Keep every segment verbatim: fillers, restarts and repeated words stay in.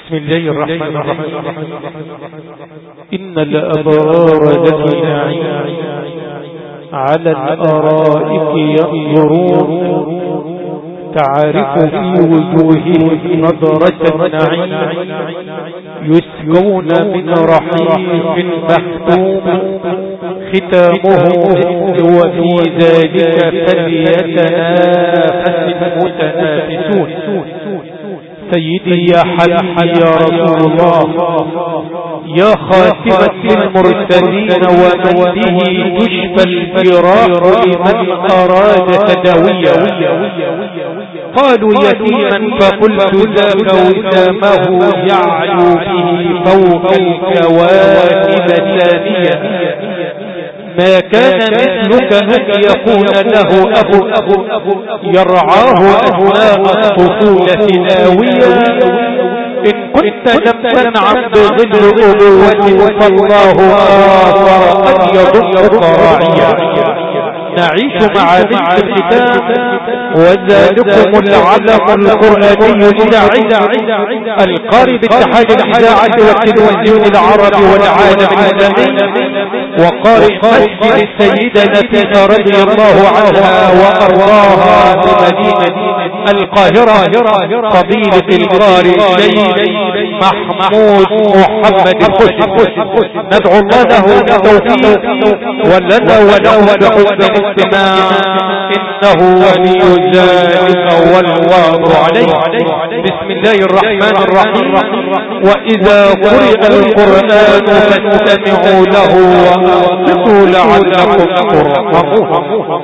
بسم الله الرحمن الرحيم. إن الأبرار لفي نعيم على الأرائك ينظرون تعرف في وجوههم نضرة النعيم يسقون من رحيق مختوم ختامه وفي ذلك فليتنافس المتنافسون. سيدي يا حبيبي يا رسول الله يا خاتمة المرسلين ومن به تشفى الفراق لمن أراد تداويا. قالوا يتيما فقلت ذاك وسامه يعلو به فوق الكواكب ثانية. ما كان مثلك أن يكون له أب يرعاه أثناء الطفولة آوية. إن كنت لم تنعم بظل أبوة فالله آخر أن يضمك راعيا. نعيش مع بنت الكتاب وذلكم العلم القرآني الإذاعي القارئ باتحاد الإذاعة والتلفزيون العربي والعالم الإسلامي وقارئ مسجد السيدة نفيسة رضي الله عنها وأرضاها بمدينة القاهرة فضيلة القارئ الشيخ محمود محمد الخشب. ندعو الله له بالتوفيق ولنا وله بحسن الاستماع إنه ولي ذلك والقادر عليه. بسم الله الرحمن الرحيم. وإذا قرئ القرآن فاستمعوا له وأنصتوا لعلكم ترحمون.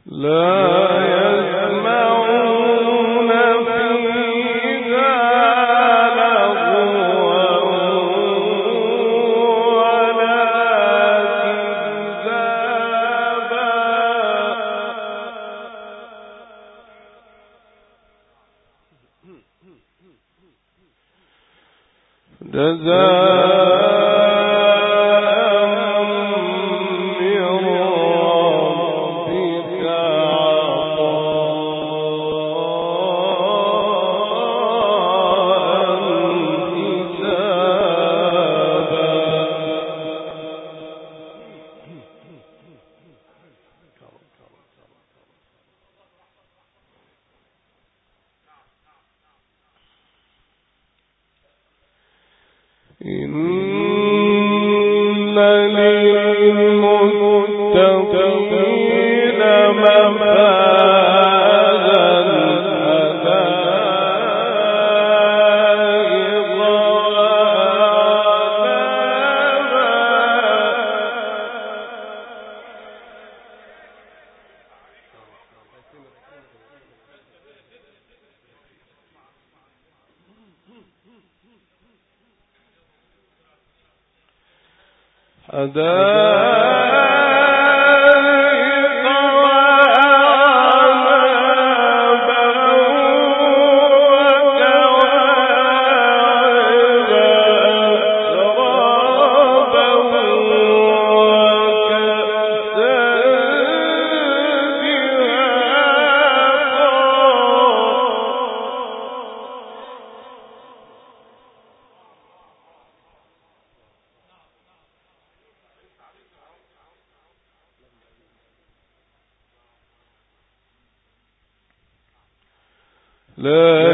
لا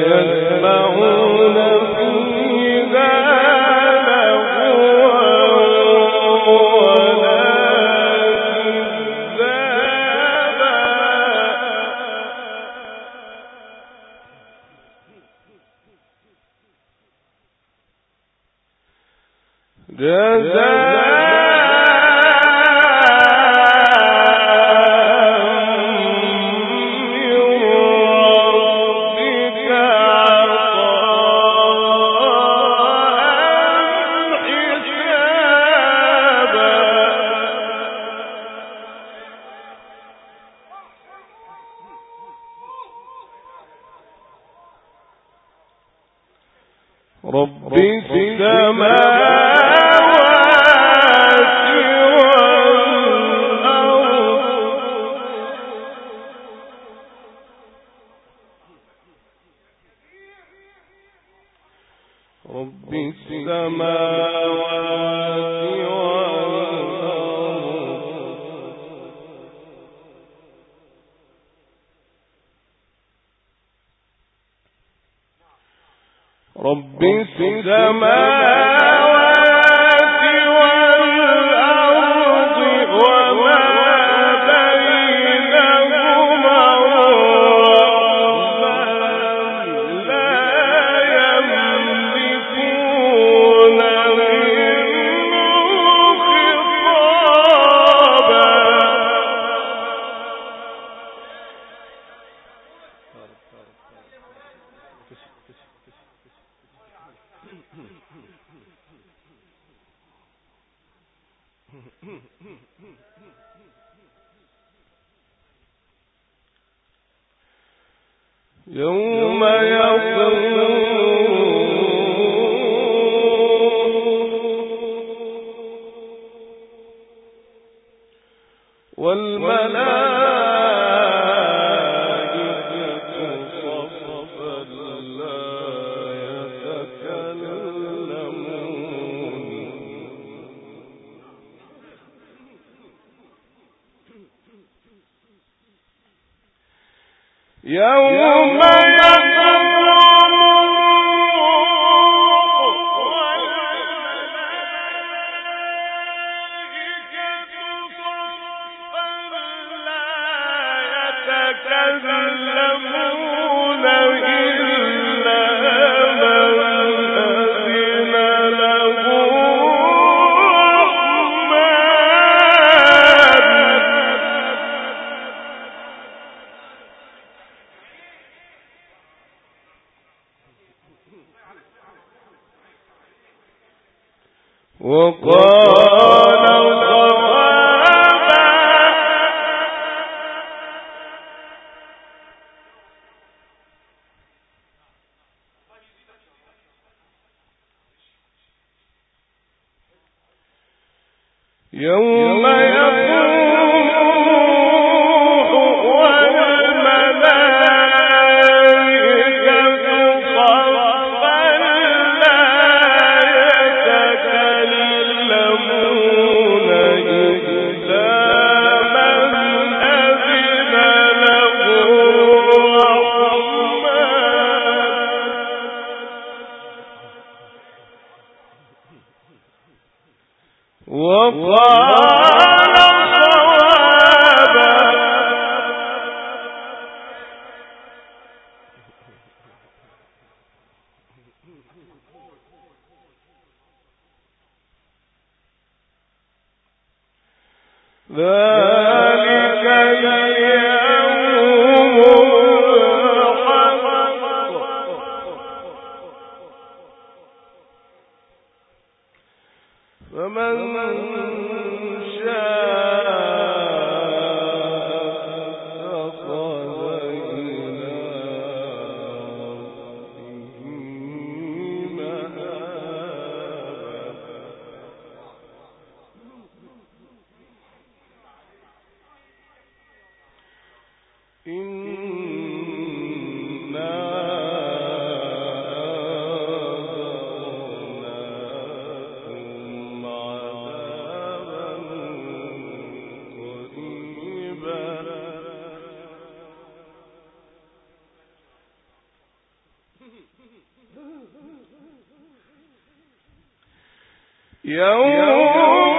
يسمعون فيها لغوا ولا كذابا جزاء رب السماوات والأرض رب السماوات والأرض رب السماوات والأرض وما بينهما الرحمن لا يملكون منه خطابا. يوم يقوم والملائكة صفا لا يتكلمون يوم يتكلمون إلا من أذن له الرحمن يوم يقوم والملائكة صفا لا يتكلمون إلا من أذن له الرحمن وقال صوابا. ذلك اليوم الحق فمن يوم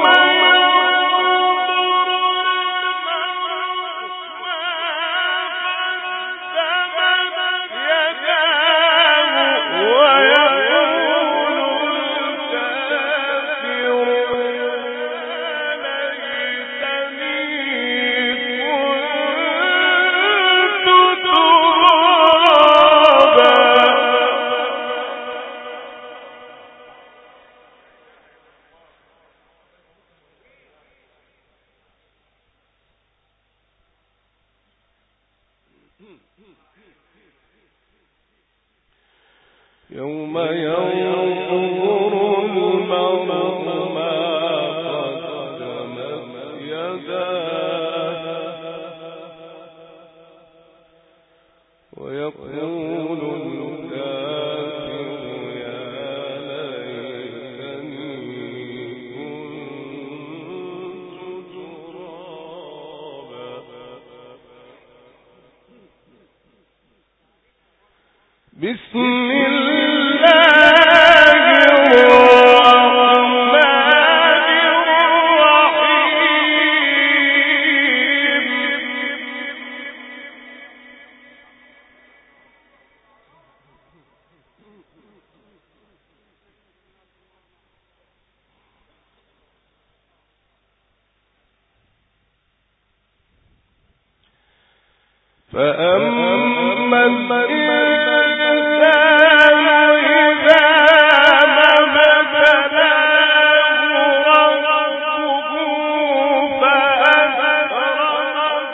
يوم ينظر المرء ما قدمت يداه ويقول الكافر يا ليتني كنت ترابا. بسم فأما الإنسان إذا ما ابتلاه ربه فأكرمه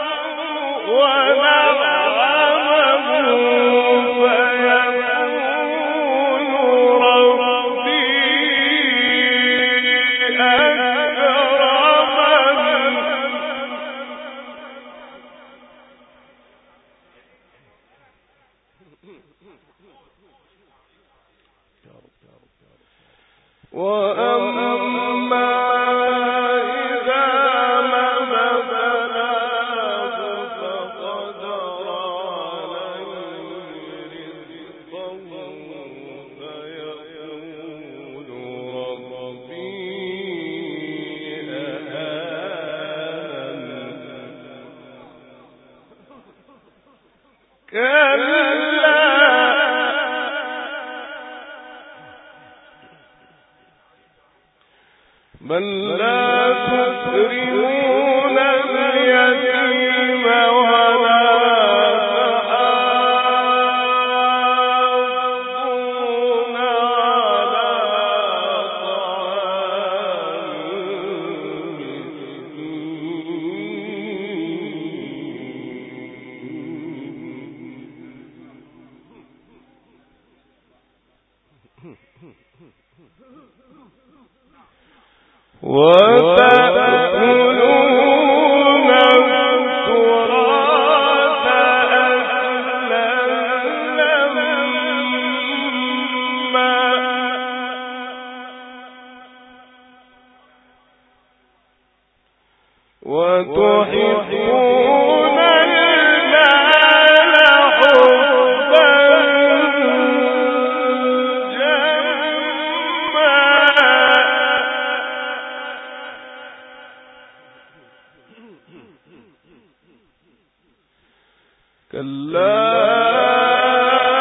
ونعمه فيقول ربي أكرمن. وأما إذا ما ابتلاه فقدر عليه رزقه فيقول ربي أهانن. كلا بل لا تكرمون اليتيم ولا تحاضون على طعام وتأكلون التراث أكلا لما وتحبون المال حبا جما كلا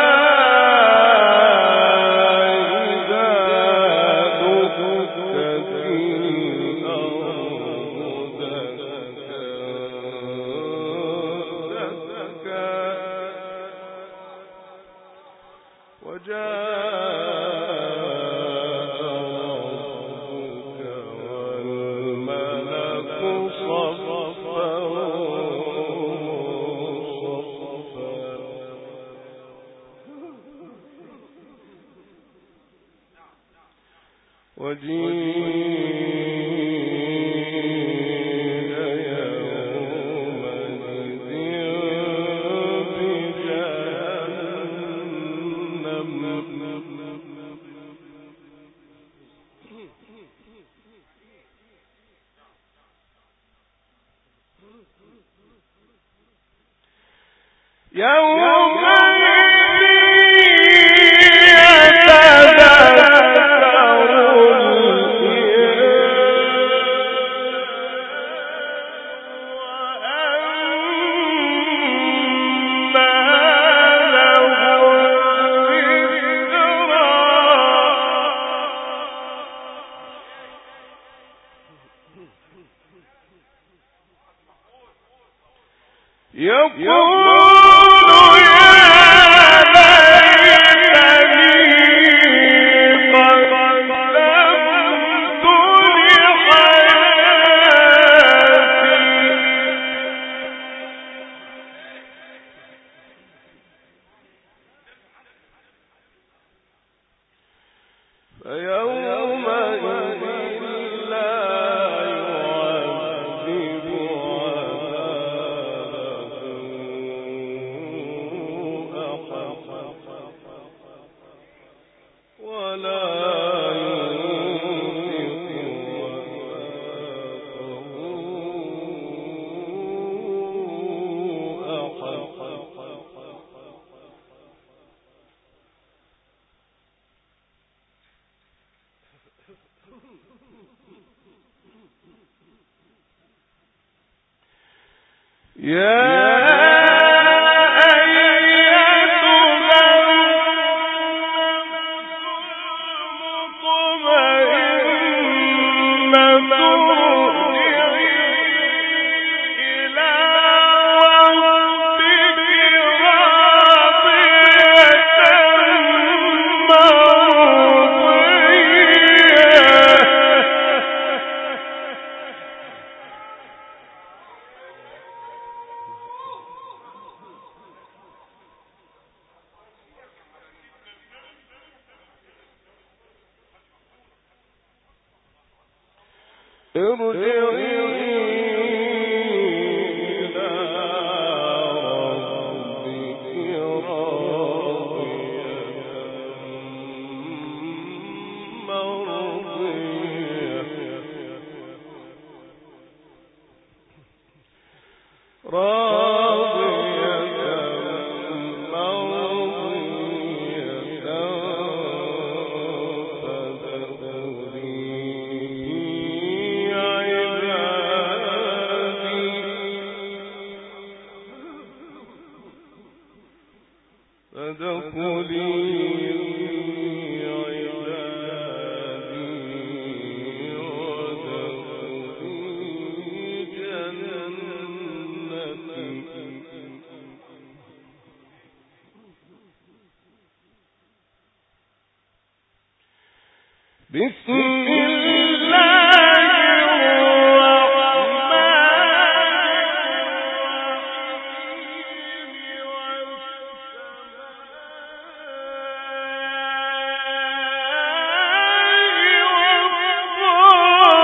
بسم الله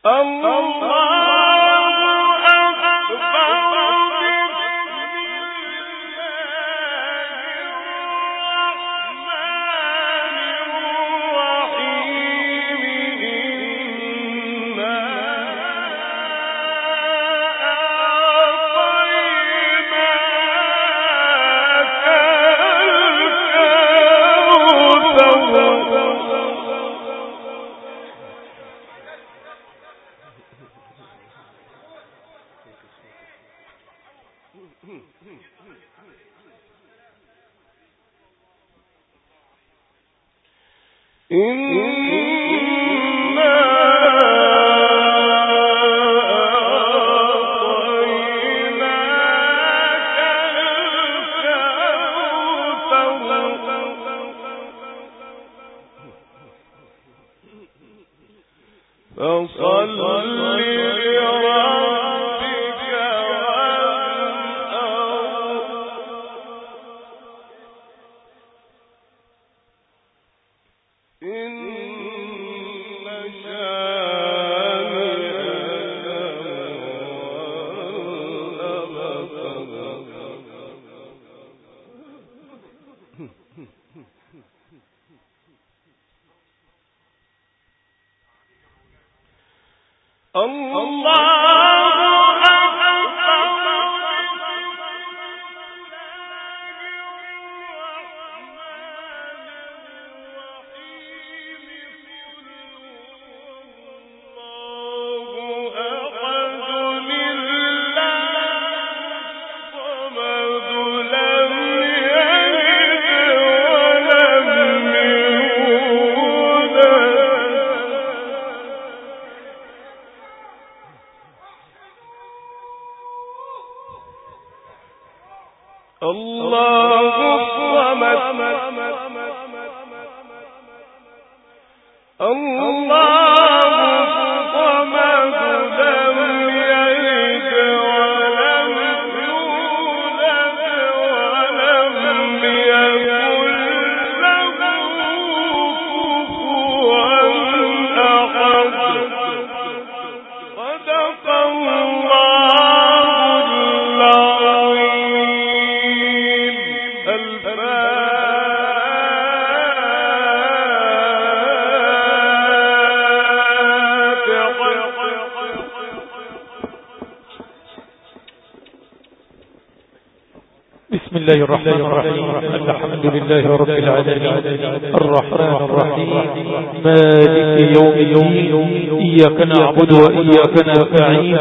بسم الله الرحمن الرحيم. الحمد لله رب العالمين الرحمن الرحيم مالك يوم الدين إياك نعبد وإياك نستعين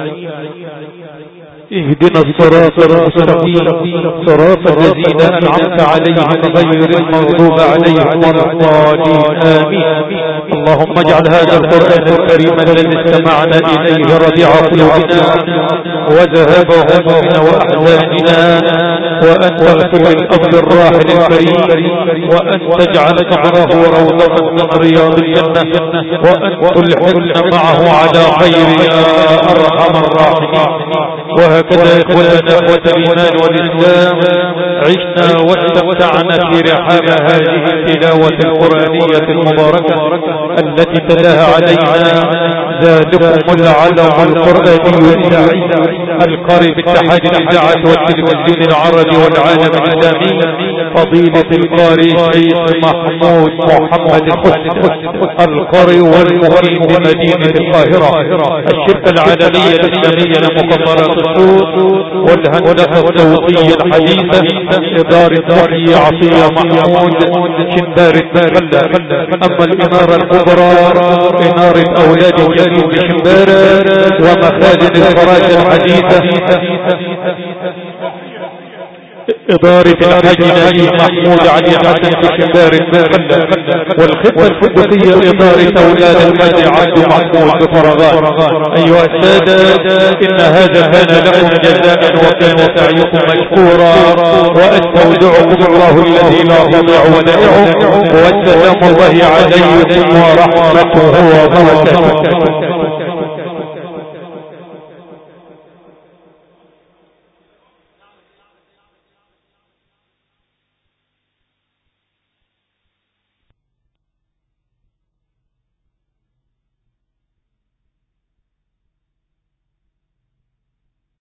اهدنا الصراط المستقيم صراط الذين أنعمت عليهم غير المغضوب عليهم ولا الضالين آمين. اللهم اجعل هذا القرآن الكريم الذي استمعنا إليه ربيع قلوبنا وذهاب همومنا وأحزاننا، وأن تغفر الأرض الراحل الكريم، وأن تجعل قبره روضة من رياض الجنة، وأن تلحقنا معه على خير يا أرحم الراحمين. وهكذا إخوتنا إخوة الإيمان والإسلام عشنا واستمتعنا في رحاب هذه التلاوة القرآنية المباركة التي تلاها علينا ذلكم العلم القرآني الإذاعي القارئ باتحاد الإذاعة والتلفزيون العربي والعالم الإسلامي فضيلة القارئ الشيخ محمود محمد الحسن القارئ والمقيم بمدينة القاهرة، الشركة العالمية الإسلامية لمخابرات الصوت والهندسة الصوتية الحديثة، إدارة محيي عطية محمود شنبار التخلى. أما الإنارة الكبرى إنارة أولاد الجنوب شنبار ومخازن الفراش الحديثة إدارة الحاج نبي محمود علي حسن في شنبار التخلى. والخطة الفندقية إدارة أولاد الحاج عبد محمود بفرغان. أيها السادة إن هذا كان لكم جزاء وكان سعيكم مشكورا، وأستودعكم الله الذي لا تضيع ودائعه، والسلام الله عليكم ورحمته وبركاته.